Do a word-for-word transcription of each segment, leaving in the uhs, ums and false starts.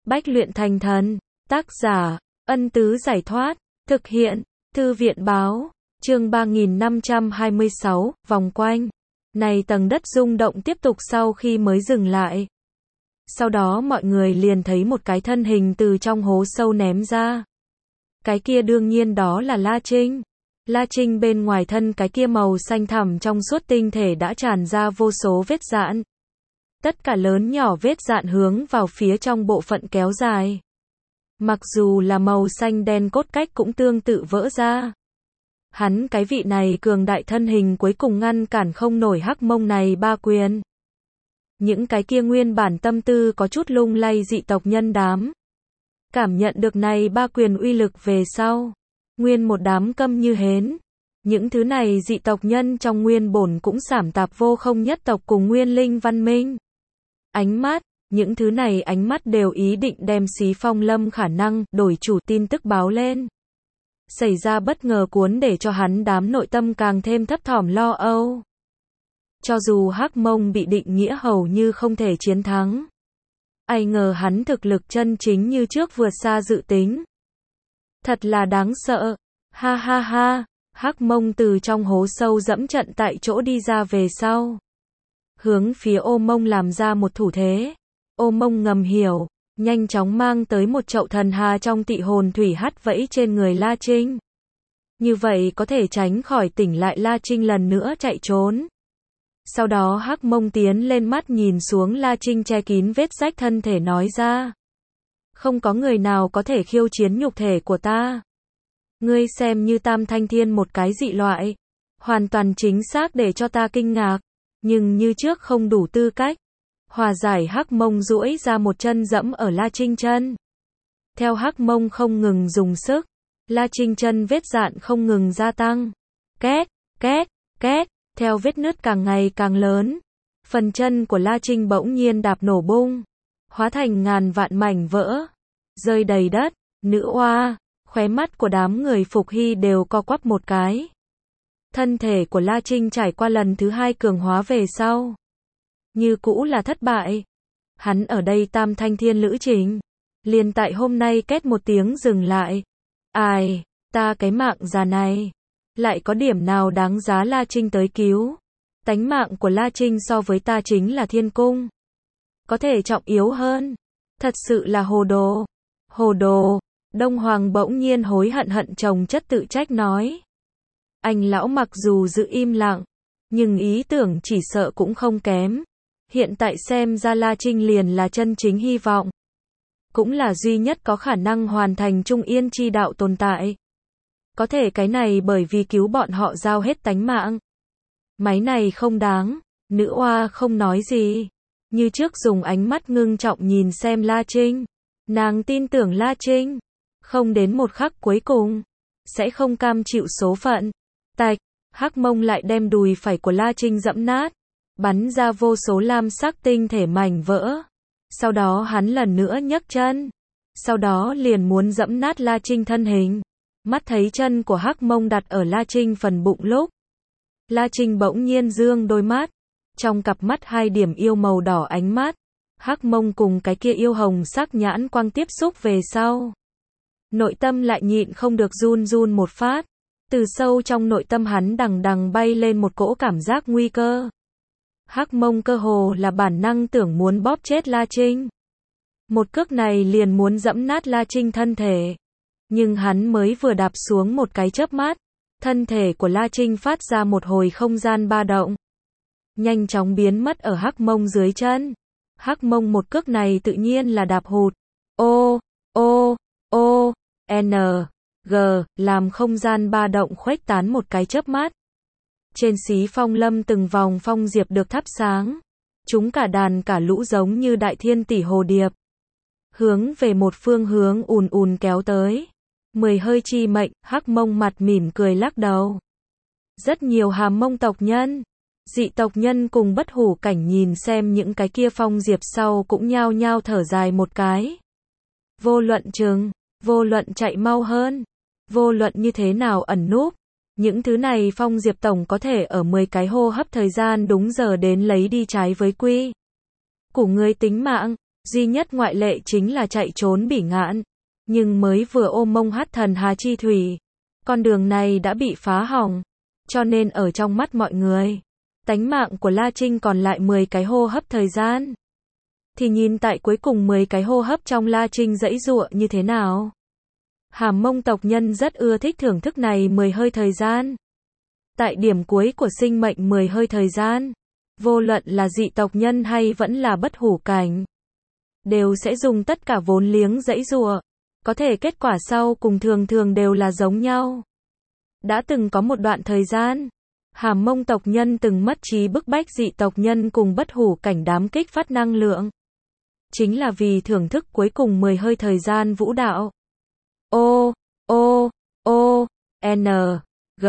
Bách luyện thành thần. Tác giả, Ân Tứ Giải Thoát. Thực hiện, Thư viện Báo. Chương ba nghìn năm trăm hai mươi sáu, vòng quanh. Này tầng đất rung động tiếp tục sau khi mới dừng lại. Sau đó mọi người liền thấy một cái thân hình từ trong hố sâu ném ra. Cái kia đương nhiên đó là La Trinh. La Trinh bên ngoài thân cái kia màu xanh thẳm trong suốt tinh thể đã tràn ra vô số vết dạn. Tất cả lớn nhỏ vết dạn hướng vào phía trong bộ phận kéo dài. Mặc dù là màu xanh đen cốt cách cũng tương tự vỡ ra. Hắn cái vị này cường đại thân hình cuối cùng ngăn cản không nổi Hắc Mông này ba quyền. Những cái kia nguyên bản tâm tư có chút lung lay dị tộc nhân đám. Cảm nhận được này ba quyền uy lực về sau. Nguyên một đám câm như hến. Những thứ này dị tộc nhân trong nguyên bổn cũng sảm tạp vô không nhất tộc cùng nguyên linh văn minh. Ánh mắt, những thứ này ánh mắt đều ý định đem Xí Phong Lâm khả năng đổi chủ tin tức báo lên. Xảy ra bất ngờ cuốn để cho hắn đám nội tâm càng thêm thấp thỏm lo âu. Cho dù Hắc Mông bị định nghĩa hầu như không thể chiến thắng. Ai ngờ hắn thực lực chân chính như trước vượt xa dự tính. Thật là đáng sợ. Ha ha ha. Hắc Mông từ trong hố sâu dẫm trận tại chỗ đi ra về sau. Hướng phía Ô Mông làm ra một thủ thế. Ô Mông ngầm hiểu. Nhanh chóng mang tới một chậu thần hà trong tị hồn thủy hắt vẫy trên người La Trinh. Như vậy có thể tránh khỏi tỉnh lại La Trinh lần nữa chạy trốn. Sau đó Hắc Mông tiến lên mắt nhìn xuống La Trinh che kín vết rách thân thể nói ra. Không có người nào có thể khiêu chiến nhục thể của ta. Ngươi xem như Tam Thanh Thiên một cái dị loại. Hoàn toàn chính xác để cho ta kinh ngạc. Nhưng như trước không đủ tư cách. Hòa giải Hắc Mông duỗi ra một chân dẫm ở La Trinh chân. Theo Hắc Mông không ngừng dùng sức. La Trinh chân vết dạn không ngừng gia tăng. Két, két, két. Theo vết nứt càng ngày càng lớn. Phần chân của La Trinh bỗng nhiên đạp nổ bung. Hóa thành ngàn vạn mảnh vỡ. Rơi đầy đất. Nữ oa. Khóe mắt của đám người Phục Hy đều co quắp một cái. Thân thể của La Trinh trải qua lần thứ hai cường hóa về sau. Như cũ là thất bại. Hắn ở đây Tam Thanh Thiên lữ trình. Liền tại hôm nay két một tiếng dừng lại. Ai, ta cái mạng già này. Lại có điểm nào đáng giá La Trinh tới cứu. Tánh mạng của La Trinh so với ta chính là thiên cung. Có thể trọng yếu hơn. Thật sự là hồ đồ. Hồ đồ. Đông Hoàng bỗng nhiên hối hận hận chồng chất tự trách nói. Anh lão mặc dù giữ im lặng. Nhưng ý tưởng chỉ sợ cũng không kém. Hiện tại xem ra La Trinh liền là chân chính hy vọng. Cũng là duy nhất có khả năng hoàn thành Trung Yên chi đạo tồn tại. Có thể cái này bởi vì cứu bọn họ giao hết tánh mạng. Máy này không đáng. Nữ oa không nói gì. Như trước dùng ánh mắt ngưng trọng nhìn xem La Trinh. Nàng tin tưởng La Trinh. Không đến một khắc cuối cùng. Sẽ không cam chịu số phận. Tạch. Hắc Mông lại đem đùi phải của La Trinh dẫm nát. Bắn ra vô số lam sắc tinh thể mảnh vỡ. Sau đó hắn lần nữa nhấc chân. Sau đó liền muốn dẫm nát La Trinh thân hình. Mắt thấy chân của Hắc Mông đặt ở La Trinh phần bụng lúc. La Trinh bỗng nhiên dương đôi mắt. Trong cặp mắt hai điểm yêu màu đỏ ánh mắt. Hắc Mông cùng cái kia yêu hồng sắc nhãn quang tiếp xúc về sau. Nội tâm lại nhịn không được run run một phát. Từ sâu trong nội tâm hắn đằng đằng bay lên một cỗ cảm giác nguy cơ. Hắc Mông cơ hồ là bản năng tưởng muốn bóp chết La Trinh. Một cước này liền muốn dẫm nát La Trinh thân thể. Nhưng hắn mới vừa đạp xuống một cái chớp mắt. Thân thể của La Trinh phát ra một hồi không gian ba động. Nhanh chóng biến mất ở Hắc Mông dưới chân. Hắc Mông một cước này tự nhiên là đạp hụt. Ô, ô, ô, N, G, làm không gian ba động khuếch tán một cái chớp mắt. Trên Xí Phong Lâm từng vòng phong diệp được thắp sáng. Chúng cả đàn cả lũ giống như đại thiên tỷ hồ điệp. Hướng về một phương hướng ùn ùn kéo tới. Mười hơi chi mệnh, Hắc Mông mặt mỉm cười lắc đầu. Rất nhiều Hàm Mông tộc nhân. Dị tộc nhân cùng Bất Hủ Cảnh nhìn xem những cái kia phong diệp sau cũng nhao nhao thở dài một cái. Vô luận chừng, vô luận chạy mau hơn. Vô luận như thế nào ẩn núp. Những thứ này phong diệp tổng có thể ở mười cái hô hấp thời gian đúng giờ đến lấy đi trái với quy của người tính mạng. Duy nhất ngoại lệ chính là chạy trốn Bỉ Ngạn. Nhưng mới vừa ôm mông hắt thần Hà Chi Thủy, con đường này đã bị phá hỏng. Cho nên ở trong mắt mọi người, tánh mạng của La Trinh còn lại mười cái hô hấp thời gian. Thì nhìn tại cuối cùng mười cái hô hấp trong La Trinh giãy giụa như thế nào. Hàm Mông tộc nhân rất ưa thích thưởng thức này mười hơi thời gian. Tại điểm cuối của sinh mệnh mười hơi thời gian, vô luận là dị tộc nhân hay vẫn là bất hủ cảnh, đều sẽ dùng tất cả vốn liếng giãy giụa. Có thể kết quả sau cùng thường thường đều là giống nhau. Đã từng có một đoạn thời gian, Hàm Mông tộc nhân từng mất trí bức bách dị tộc nhân cùng bất hủ cảnh đám kích phát năng lượng. Chính là vì thưởng thức cuối cùng mười hơi thời gian vũ đạo. O, O, O, N, G.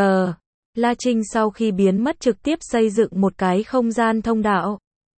La Trinh sau khi biến mất trực tiếp xây dựng một cái không gian thông đạo.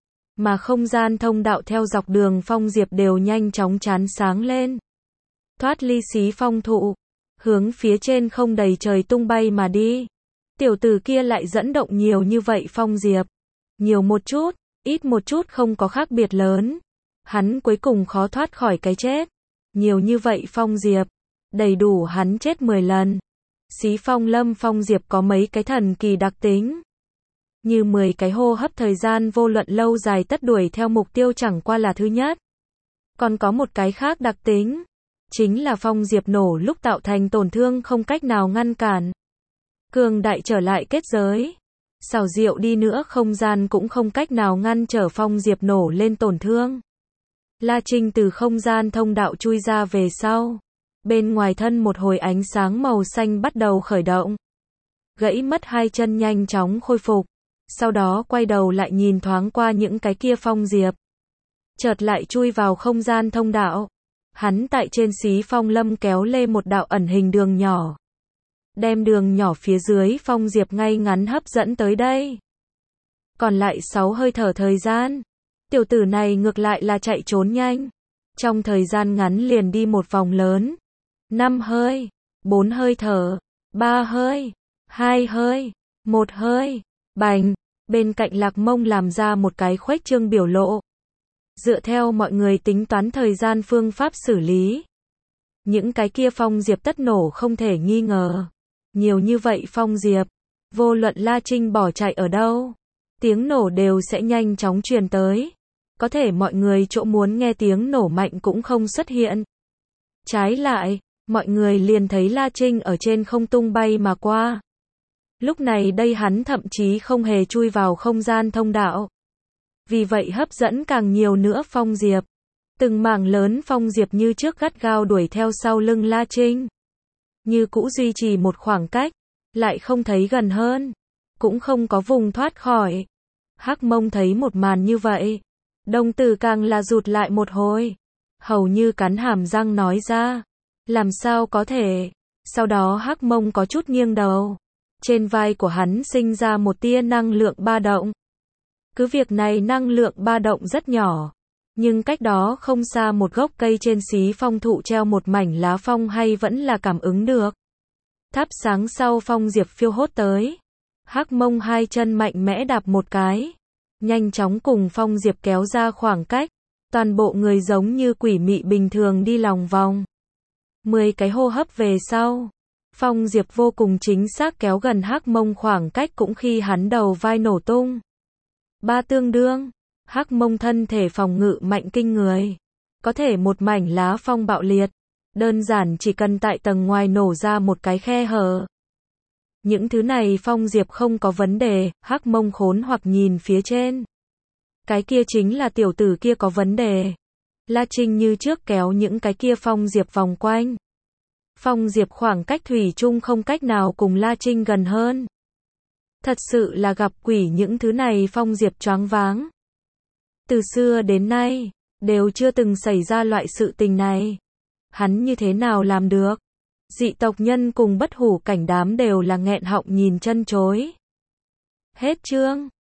Mà không gian thông đạo theo dọc đường phong diệp đều nhanh chóng chán sáng lên. Thoát ly xí phong thụ, hướng phía trên không đầy trời tung bay mà đi. Tiểu tử kia lại dẫn động nhiều như vậy phong diệp. Nhiều một chút, ít một chút không có khác biệt lớn. Hắn cuối cùng khó thoát khỏi cái chết. Nhiều như vậy phong diệp, đầy đủ hắn chết mười lần. Xí phong lâm phong diệp có mấy cái thần kỳ đặc tính. Như mười cái hô hấp thời gian vô luận lâu dài tất đuổi theo mục tiêu chẳng qua là thứ nhất. Còn có một cái khác đặc tính. Chính là phong diệp nổ lúc tạo thành tổn thương không cách nào ngăn cản. Cường đại trở lại kết giới. Xảo diệu đi nữa không gian cũng không cách nào ngăn trở phong diệp nổ lên tổn thương. La Trinh từ không gian thông đạo chui ra về sau. Bên ngoài thân một hồi ánh sáng màu xanh bắt đầu khởi động. Gãy mất hai chân nhanh chóng khôi phục. Sau đó quay đầu lại nhìn thoáng qua những cái kia phong diệp. Chợt lại chui vào không gian thông đạo. Hắn tại trên xí phong lâm kéo lê một đạo ẩn hình đường nhỏ. Đem đường nhỏ phía dưới phong diệp ngay ngắn hấp dẫn tới đây. Còn lại sáu hơi thở thời gian. Tiểu tử này ngược lại là chạy trốn nhanh. Trong thời gian ngắn liền đi một vòng lớn. Năm hơi, bốn hơi thở, ba hơi, hai hơi, một hơi. Bành, bên cạnh Lạc Mông làm ra một cái khuếch trương biểu lộ. Dựa theo mọi người tính toán thời gian phương pháp xử lý. Những cái kia phong diệp tất nổ không thể nghi ngờ. Nhiều như vậy phong diệp, vô luận La Trinh bỏ chạy ở đâu, tiếng nổ đều sẽ nhanh chóng truyền tới. Có thể mọi người chỗ muốn nghe tiếng nổ mạnh cũng không xuất hiện. Trái lại, mọi người liền thấy La Trinh ở trên không tung bay mà qua. Lúc này đây hắn thậm chí không hề chui vào không gian thông đạo. Vì vậy hấp dẫn càng nhiều nữa phong diệp. Từng mảng lớn phong diệp như trước gắt gao đuổi theo sau lưng La Trinh. Như cũ duy trì một khoảng cách, lại không thấy gần hơn, cũng không có vùng thoát khỏi. Hắc Mông thấy một màn như vậy, đồng tử càng là rụt lại một hồi, hầu như cắn hàm răng nói ra, làm sao có thể. Sau đó Hắc Mông có chút nghiêng đầu, trên vai của hắn sinh ra một tia năng lượng ba động. Cứ việc này năng lượng ba động rất nhỏ, nhưng cách đó không xa một gốc cây trên xí phong thụ treo một mảnh lá phong hay vẫn là cảm ứng được. Thắp sáng sau phong diệp phiêu hốt tới. Hắc Mông hai chân mạnh mẽ đạp một cái, nhanh chóng cùng phong diệp kéo ra khoảng cách. Toàn bộ người giống như quỷ mị bình thường đi lòng vòng. Mười cái hô hấp về sau, phong diệp vô cùng chính xác kéo gần Hắc Mông khoảng cách cũng khi hắn đầu vai nổ tung. Ba tương đương. Hắc Mông thân thể phòng ngự mạnh kinh người, có thể một mảnh lá phong bạo liệt, đơn giản chỉ cần tại tầng ngoài nổ ra một cái khe hở. Những thứ này phong diệp không có vấn đề. Hắc Mông khốn hoặc nhìn phía trên. Cái kia chính là tiểu tử kia có vấn đề. La Trinh như trước kéo những cái kia phong diệp vòng quanh. Phong diệp khoảng cách thủy chung không cách nào cùng La Trinh gần hơn. Thật sự là gặp quỷ, những thứ này phong diệp choáng váng. Từ xưa đến nay, đều chưa từng xảy ra loại sự tình này. Hắn như thế nào làm được? Dị tộc nhân cùng bất hủ cảnh đám đều là nghẹn họng nhìn chân chối. Hết chương.